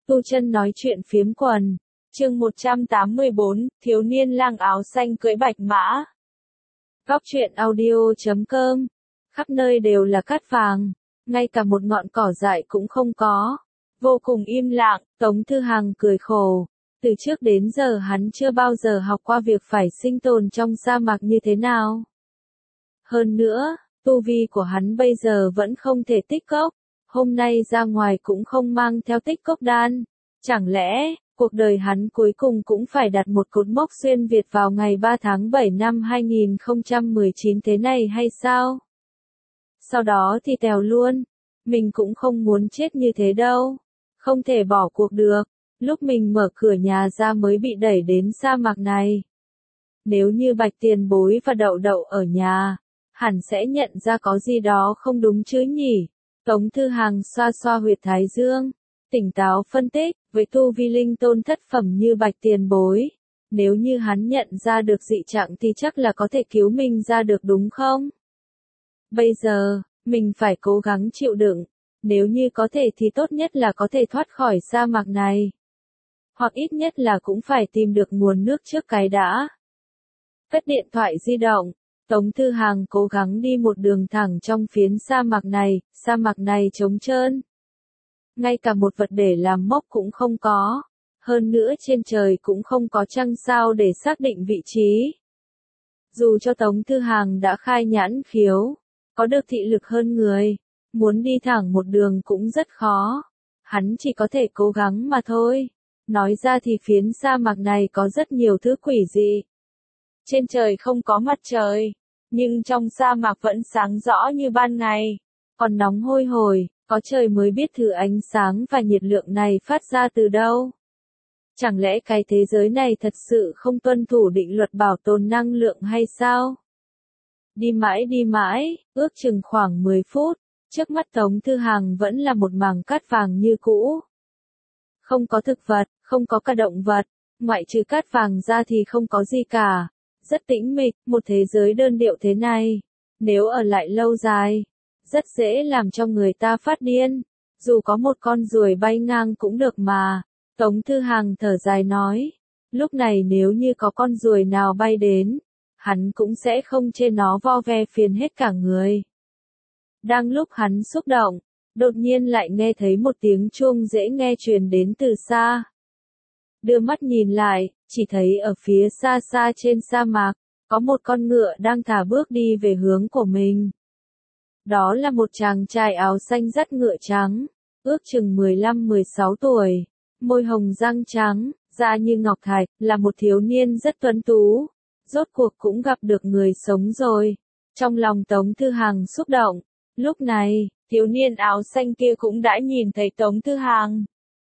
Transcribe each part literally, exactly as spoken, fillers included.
Tu Chân nói chuyện phiếm quần. Chương một trăm tám mươi bốn, thiếu niên lang áo xanh cưỡi bạch mã. Góc truyện audio chấm com. Khắp nơi đều là cát vàng, ngay cả một ngọn cỏ dại cũng không có. Vô cùng im lặng, Tống Thư Hằng cười khổ. Từ trước đến giờ hắn chưa bao giờ học qua việc phải sinh tồn trong sa mạc như thế nào. Hơn nữa, tu vi của hắn bây giờ vẫn không thể tích cốc. Hôm nay ra ngoài cũng không mang theo tích cốc đan. Chẳng lẽ, cuộc đời hắn cuối cùng cũng phải đặt một cột mốc xuyên Việt vào ngày ba tháng bảy năm hai nghìn không trăm mười chín thế này hay sao? Sau đó thì tèo luôn. Mình cũng không muốn chết như thế đâu. Không thể bỏ cuộc được. Lúc mình mở cửa nhà ra mới bị đẩy đến sa mạc này. Nếu như Bạch Tiền Bối và Đậu Đậu ở nhà, hẳn sẽ nhận ra có gì đó không đúng chứ nhỉ? Tống Thư Hằng xoa xoa huyệt thái dương, tỉnh táo phân tích, với tu vi linh tôn thất phẩm như Bạch Tiền Bối. Nếu như hắn nhận ra được dị trạng thì chắc là có thể cứu mình ra được đúng không? Bây giờ, mình phải cố gắng chịu đựng. Nếu như có thể thì tốt nhất là có thể thoát khỏi sa mạc này. Hoặc ít nhất là cũng phải tìm được nguồn nước trước cái đã. Cất điện thoại di động, Tống Thư Hằng cố gắng đi một đường thẳng trong phiến sa mạc này, sa mạc này trống trơn. Ngay cả một vật để làm mốc cũng không có. Hơn nữa trên trời cũng không có trăng sao để xác định vị trí. Dù cho Tống Thư Hằng đã khai nhãn khiếu, có được thị lực hơn người, muốn đi thẳng một đường cũng rất khó. Hắn chỉ có thể cố gắng mà thôi. Nói ra thì phiến sa mạc này có rất nhiều thứ quỷ dị. Trên trời không có mặt trời, nhưng trong sa mạc vẫn sáng rõ như ban ngày, còn nóng hôi hổi, có trời mới biết thứ ánh sáng và nhiệt lượng này phát ra từ đâu. Chẳng lẽ cái thế giới này thật sự không tuân thủ định luật bảo tồn năng lượng hay sao? Đi mãi đi mãi, ước chừng khoảng mười phút, trước mắt Tống Thư Hằng vẫn là một mảng cát vàng như cũ. Không có thực vật, không có cả động vật, ngoại trừ cát vàng ra thì không có gì cả. Rất tĩnh mịch, một thế giới đơn điệu thế này. Nếu ở lại lâu dài, rất dễ làm cho người ta phát điên. Dù có một con ruồi bay ngang cũng được mà. Tống Thư Hằng thở dài nói. Lúc này nếu như có con ruồi nào bay đến, hắn cũng sẽ không chê nó vo ve phiền hết cả người. Đang lúc hắn xúc động, đột nhiên lại nghe thấy một tiếng chuông dễ nghe truyền đến từ xa. Đưa mắt nhìn lại, chỉ thấy ở phía xa xa trên sa mạc, có một con ngựa đang thả bước đi về hướng của mình. Đó là một chàng trai áo xanh dắt ngựa trắng, ước chừng mười lăm mười sáu tuổi, môi hồng răng trắng, da như ngọc thạch, là một thiếu niên rất tuấn tú. Rốt cuộc cũng gặp được người sống rồi. Trong lòng Tống Thư Hằng xúc động. Lúc này, thiếu niên áo xanh kia cũng đã nhìn thấy Tống Thư Hằng.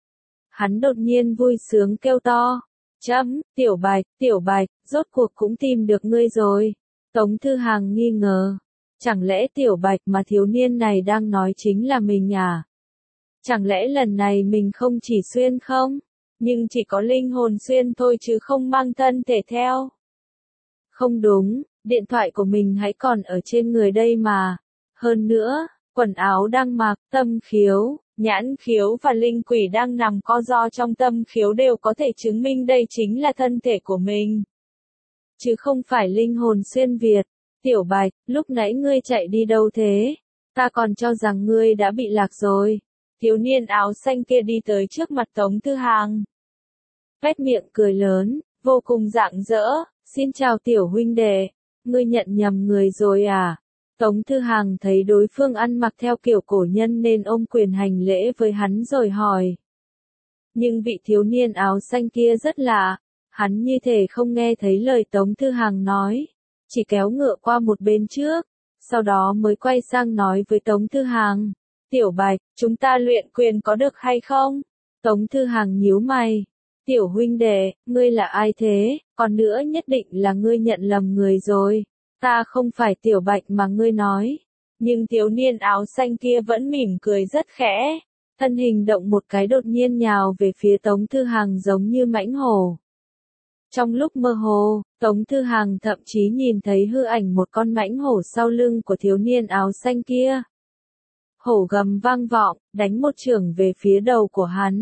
Hắn đột nhiên vui sướng kêu to. Chấm, Tiểu Bạch, Tiểu Bạch, rốt cuộc cũng tìm được ngươi rồi. Tống Thư Hằng nghi ngờ. Chẳng lẽ Tiểu Bạch mà thiếu niên này đang nói chính là mình à? Chẳng lẽ lần này mình không chỉ xuyên không? Nhưng chỉ có linh hồn xuyên thôi chứ không mang thân thể theo. Không đúng, điện thoại của mình hãy còn ở trên người đây mà. Hơn nữa, quần áo đang mặc, tâm khiếu, nhãn khiếu và linh quỷ đang nằm co ro trong tâm khiếu đều có thể chứng minh đây chính là thân thể của mình. Chứ không phải linh hồn xuyên Việt. Tiểu Bạch, lúc nãy ngươi chạy đi đâu thế? Ta còn cho rằng ngươi đã bị lạc rồi. Thiếu niên áo xanh kia đi tới trước mặt Tống Thư Hằng. Vét miệng cười lớn, vô cùng rạng rỡ. Xin chào tiểu huynh đệ, ngươi nhận nhầm người rồi à? Tống Thư Hằng thấy đối phương ăn mặc theo kiểu cổ nhân nên ôm quyền hành lễ với hắn rồi hỏi. Nhưng vị thiếu niên áo xanh kia rất lạ, hắn như thể không nghe thấy lời Tống Thư Hằng nói, chỉ kéo ngựa qua một bên trước, sau đó mới quay sang nói với Tống Thư Hằng. Tiểu Bạch, chúng ta luyện quyền có được hay không? Tống Thư Hằng nhíu mày. Tiểu huynh đệ, ngươi là ai thế? Còn nữa nhất định là ngươi nhận lầm người rồi. Ta không phải Tiểu Bạch mà ngươi nói. Nhưng thiếu niên áo xanh kia vẫn mỉm cười rất khẽ. Thân hình động một cái đột nhiên nhào về phía Tống Thư Hằng giống như mãnh hổ. Trong lúc mơ hồ, Tống Thư Hằng thậm chí nhìn thấy hư ảnh một con mãnh hổ sau lưng của thiếu niên áo xanh kia. Hổ gầm vang vọng, đánh một chưởng về phía đầu của hắn.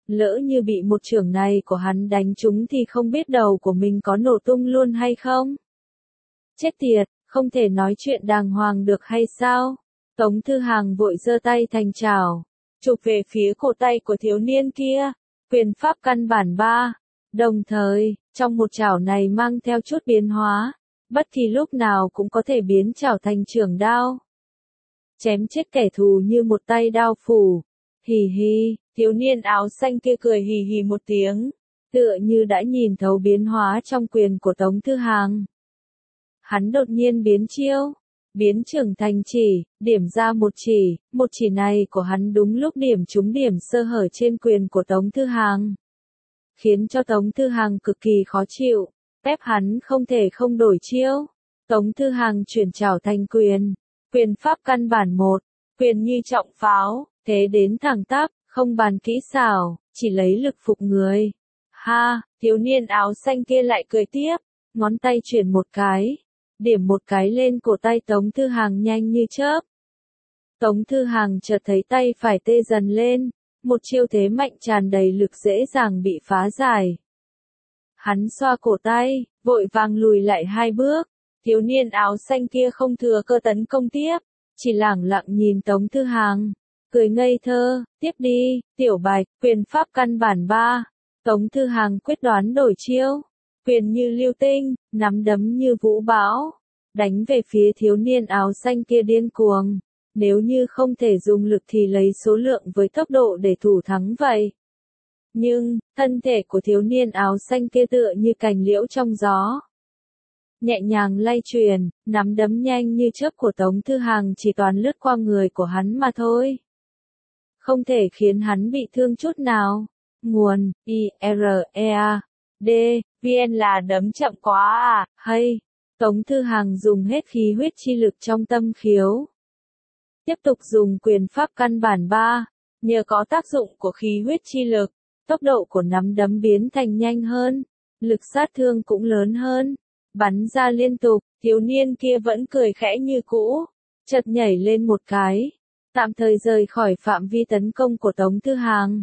Lỡ như bị một chưởng này của hắn đánh trúng thì không biết đầu của mình có nổ tung luôn hay không? Chết tiệt, không thể nói chuyện đàng hoàng được hay sao? Tống Thư Hàng vội giơ tay thành chảo, chụp về phía cổ tay của thiếu niên kia, quyền pháp căn bản ba. Đồng thời, trong một chảo này mang theo chút biến hóa, bất kỳ lúc nào cũng có thể biến chảo thành chưởng đao. Chém chết kẻ thù như một tay đao phủ. Hì hì, thiếu niên áo xanh kia cười hì hì một tiếng, tựa như đã nhìn thấu biến hóa trong quyền của Tống Thư Hàng. Hắn đột nhiên biến chiêu, biến chưởng thành chỉ, điểm ra một chỉ, một chỉ này của hắn đúng lúc điểm trúng điểm sơ hở trên quyền của Tống Thư Hàng. Khiến cho Tống Thư Hàng cực kỳ khó chịu, ép hắn không thể không đổi chiêu. Tống Thư Hàng chuyển chảo thành quyền, quyền pháp căn bản một, quyền như trọng pháo, thế đến thẳng tắp, không bàn kỹ xảo, chỉ lấy lực phục người. Ha, thiếu niên áo xanh kia lại cười tiếp, ngón tay chuyển một cái, điểm một cái lên cổ tay Tống Thư Hàng nhanh như chớp. Tống Thư Hàng chợt thấy tay phải tê dần lên, một chiêu thế mạnh tràn đầy lực dễ dàng bị phá giải. Hắn xoa cổ tay, vội vàng lùi lại hai bước, thiếu niên áo xanh kia không thừa cơ tấn công tiếp, chỉ lẳng lặng nhìn Tống Thư Hàng, cười ngây thơ, tiếp đi, tiểu bạch, quyền pháp căn bản ba. Tống Thư Hàng quyết đoán đổi chiêu, quyền như lưu tinh, nắm đấm như vũ bão, đánh về phía thiếu niên áo xanh kia điên cuồng. Nếu như không thể dùng lực thì lấy số lượng với tốc độ để thủ thắng vậy. Nhưng, thân thể của thiếu niên áo xanh kia tựa như cành liễu trong gió. Nhẹ nhàng lay truyền, nắm đấm nhanh như chớp của Tống Thư Hàng chỉ toàn lướt qua người của hắn mà thôi. Không thể khiến hắn bị thương chút nào. Nguồn, I R E A D, V N là đấm chậm quá à, hay. Tống Thư Hàng dùng hết khí huyết chi lực trong tâm khiếu. Tiếp tục dùng quyền pháp căn bản ba, nhờ có tác dụng của khí huyết chi lực, tốc độ của nắm đấm biến thành nhanh hơn, lực sát thương cũng lớn hơn, bắn ra liên tục, thiếu niên kia vẫn cười khẽ như cũ, chợt nhảy lên một cái, tạm thời rời khỏi phạm vi tấn công của Tống Thư Hàng.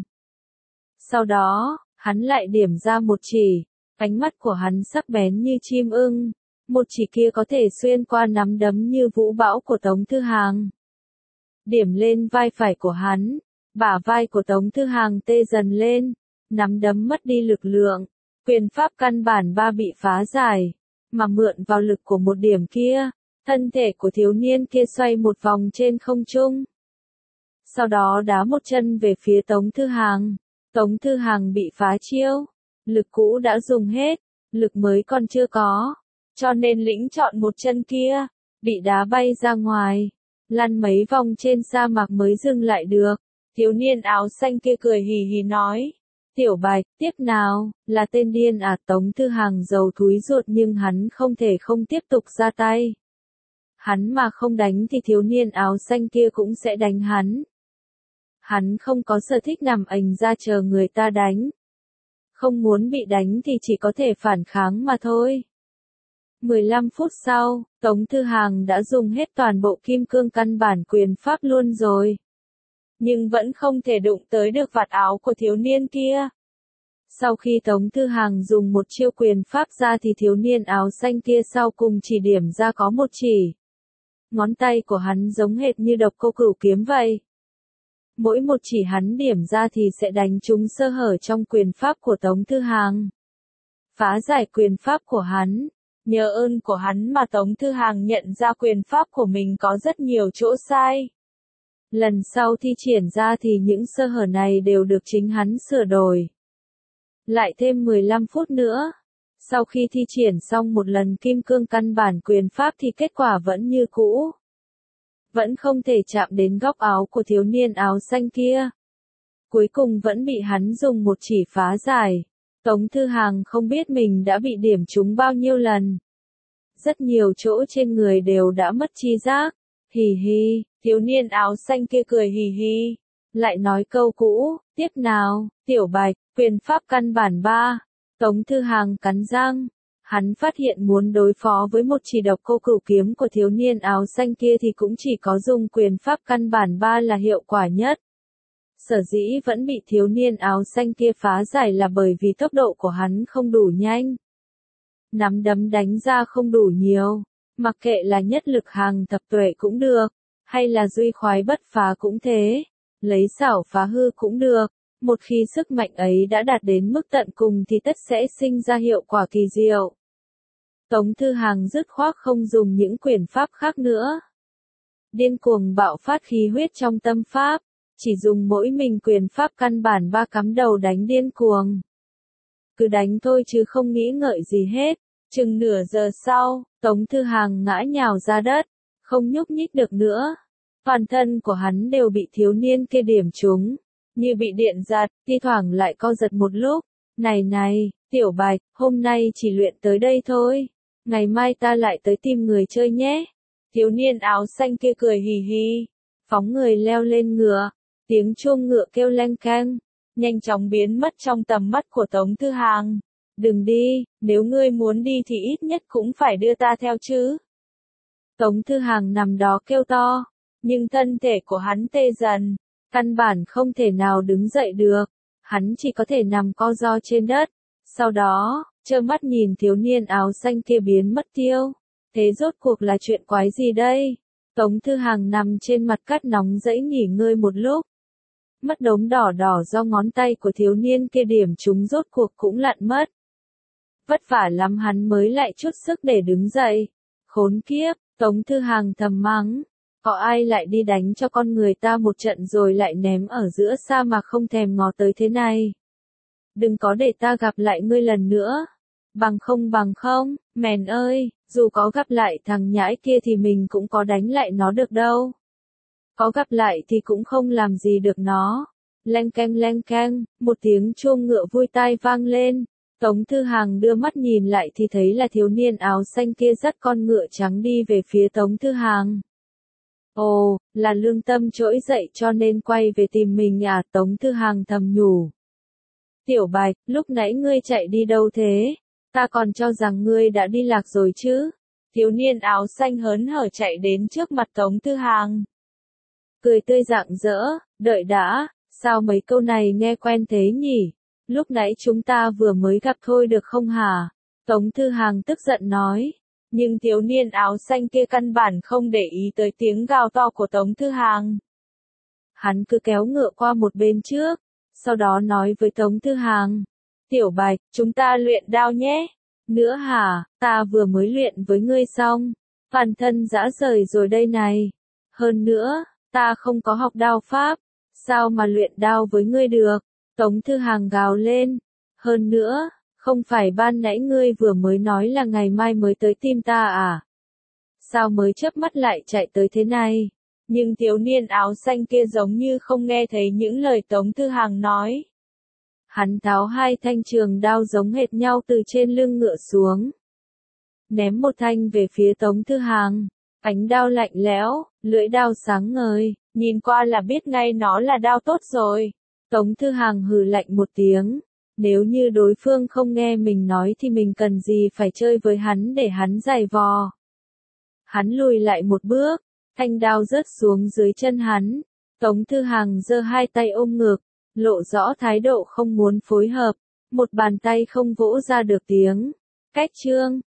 Sau đó, hắn lại điểm ra một chỉ, ánh mắt của hắn sắc bén như chim ưng, một chỉ kia có thể xuyên qua nắm đấm như vũ bão của Tống Thư Hàng. Điểm lên vai phải của hắn, bả vai của Tống Thư Hàng tê dần lên, nắm đấm mất đi lực lượng, quyền pháp căn bản ba bị phá giải, mà mượn vào lực của một điểm kia, thân thể của thiếu niên kia xoay một vòng trên không trung. Sau đó đá một chân về phía Tống Thư Hàng, Tống Thư Hàng bị phá chiêu, lực cũ đã dùng hết, lực mới còn chưa có, cho nên lĩnh chọn một chân kia, bị đá bay ra ngoài. Lăn mấy vòng trên sa mạc mới dừng lại được. Thiếu niên áo xanh kia cười hì hì nói. Tiểu bạch, tiếp nào, là tên điên à. Tống Thư Hàng giàu thúi ruột nhưng hắn không thể không tiếp tục ra tay. Hắn mà không đánh thì thiếu niên áo xanh kia cũng sẽ đánh hắn. Hắn không có sở thích nằm ành ra chờ người ta đánh. Không muốn bị đánh thì chỉ có thể phản kháng mà thôi. mười lăm phút sau, Tống Thư Hàng đã dùng hết toàn bộ kim cương căn bản quyền pháp luôn rồi. Nhưng vẫn không thể đụng tới được vạt áo của thiếu niên kia. Sau khi Tống Thư Hàng dùng một chiêu quyền pháp ra thì thiếu niên áo xanh kia sau cùng chỉ điểm ra có một chỉ. Ngón tay của hắn giống hệt như độc cô cửu kiếm vậy. Mỗi một chỉ hắn điểm ra thì sẽ đánh trúng sơ hở trong quyền pháp của Tống Thư Hàng. Phá giải quyền pháp của hắn. Nhờ ơn của hắn mà Tống Thư Hàng nhận ra quyền pháp của mình có rất nhiều chỗ sai. Lần sau thi triển ra thì những sơ hở này đều được chính hắn sửa đổi. Lại thêm mười lăm phút nữa. Sau khi thi triển xong một lần kim cương căn bản quyền pháp thì kết quả vẫn như cũ. Vẫn không thể chạm đến góc áo của thiếu niên áo xanh kia. Cuối cùng vẫn bị hắn dùng một chỉ phá giải. Tống Thư Hàng không biết mình đã bị điểm trúng bao nhiêu lần. Rất nhiều chỗ trên người đều đã mất chi giác. Hì hì, thiếu niên áo xanh kia cười hì hì. Lại nói câu cũ, tiếp nào, tiểu bạch, quyền pháp căn bản ba. Tống Thư Hàng cắn răng. Hắn phát hiện muốn đối phó với một chỉ độc cô cửu kiếm của thiếu niên áo xanh kia thì cũng chỉ có dùng quyền pháp căn bản ba là hiệu quả nhất. Sở dĩ vẫn bị thiếu niên áo xanh kia phá giải là bởi vì tốc độ của hắn không đủ nhanh. Nắm đấm đánh ra không đủ nhiều, mặc kệ là nhất lực hàng thập tuệ cũng được, hay là duy khoái bất phá cũng thế, lấy xảo phá hư cũng được. Một khi sức mạnh ấy đã đạt đến mức tận cùng thì tất sẽ sinh ra hiệu quả kỳ diệu. Tống Thư Hàng dứt khoát không dùng những quyền pháp khác nữa. Điên cuồng bạo phát khí huyết trong tâm pháp, chỉ dùng mỗi mình quyền pháp căn bản ba cắm đầu đánh điên cuồng. Cứ đánh thôi chứ không nghĩ ngợi gì hết. Chừng nửa giờ sau, Tống Thư Hàng ngã nhào ra đất, không nhúc nhích được nữa. Toàn thân của hắn đều bị thiếu niên kia điểm trúng, như bị điện giật, thi thoảng lại co giật một lúc. Này này, Tiểu Bạch, hôm nay chỉ luyện tới đây thôi, ngày mai ta lại tới tìm người chơi nhé. Thiếu niên áo xanh kia cười hì hì, phóng người leo lên ngựa, tiếng chuông ngựa kêu leng keng, nhanh chóng biến mất trong tầm mắt của Tống Thư Hàng. Đừng đi, nếu ngươi muốn đi thì ít nhất cũng phải đưa ta theo chứ. Tống Thư Hàng nằm đó kêu to, nhưng thân thể của hắn tê dần, căn bản không thể nào đứng dậy được, hắn chỉ có thể nằm co ro trên đất. Sau đó, trơ mắt nhìn thiếu niên áo xanh kia biến mất tiêu. Thế rốt cuộc là chuyện quái gì đây? Tống Thư Hàng nằm trên mặt cát nóng rẫy nghỉ ngơi một lúc. Mắt đốm đỏ đỏ do ngón tay của thiếu niên kia điểm trúng rốt cuộc cũng lặn mất. Vất vả lắm hắn mới lại chút sức để đứng dậy. Khốn kiếp, Tống Thư Hàng thầm mắng. Có ai lại đi đánh cho con người ta một trận rồi lại ném ở giữa sa mạc không thèm ngó tới thế này. Đừng có để ta gặp lại ngươi lần nữa. Bằng không bằng không, mèn ơi, dù có gặp lại thằng nhãi kia thì mình cũng có đánh lại nó được đâu. Có gặp lại thì cũng không làm gì được nó. Leng keng leng keng, một tiếng chuông ngựa vui tai vang lên. Tống Thư Hàng đưa mắt nhìn lại thì thấy là thiếu niên áo xanh kia dắt con ngựa trắng đi về phía Tống Thư Hàng. Ồ, là lương tâm trỗi dậy cho nên quay về tìm mình à? Tống Thư Hàng thầm nhủ. Tiểu Bạch, lúc nãy ngươi chạy đi đâu thế? Ta còn cho rằng ngươi đã đi lạc rồi chứ. Thiếu niên áo xanh hớn hở chạy đến trước mặt Tống Thư Hàng. Cười tươi rạng rỡ, đợi đã, sao mấy câu này nghe quen thế nhỉ? Lúc nãy chúng ta vừa mới gặp thôi được không hả? Tống Thư Hàng tức giận nói. Nhưng thiếu niên áo xanh kia căn bản không để ý tới tiếng gào to của Tống Thư Hàng. Hắn cứ kéo ngựa qua một bên trước, sau đó nói với Tống Thư Hàng. Tiểu Bạch, chúng ta luyện đao nhé. Nữa hả, ta vừa mới luyện với ngươi xong. Toàn thân rã rời rồi đây này. Hơn nữa, ta không có học đao pháp. Sao mà luyện đao với ngươi được? Tống Thư Hàng gào lên. Hơn nữa, không phải ban nãy ngươi vừa mới nói là ngày mai mới tới tìm ta à? Sao mới chớp mắt lại chạy tới thế này? Nhưng thiếu niên áo xanh kia giống như không nghe thấy những lời Tống Thư Hàng nói. Hắn tháo hai thanh trường đao giống hệt nhau từ trên lưng ngựa xuống. Ném một thanh về phía Tống Thư Hàng. Ánh đao lạnh lẽo, lưỡi đao sáng ngời, nhìn qua là biết ngay nó là đao tốt rồi. Tống Thư Hàng hừ lạnh một tiếng. Nếu như đối phương không nghe mình nói thì mình cần gì phải chơi với hắn để hắn giày vò. Hắn lùi lại một bước, thanh đao rớt xuống dưới chân hắn. Tống Thư Hàng giơ hai tay ôm ngực, lộ rõ thái độ không muốn phối hợp. Một bàn tay không vỗ ra được tiếng. Cách chương.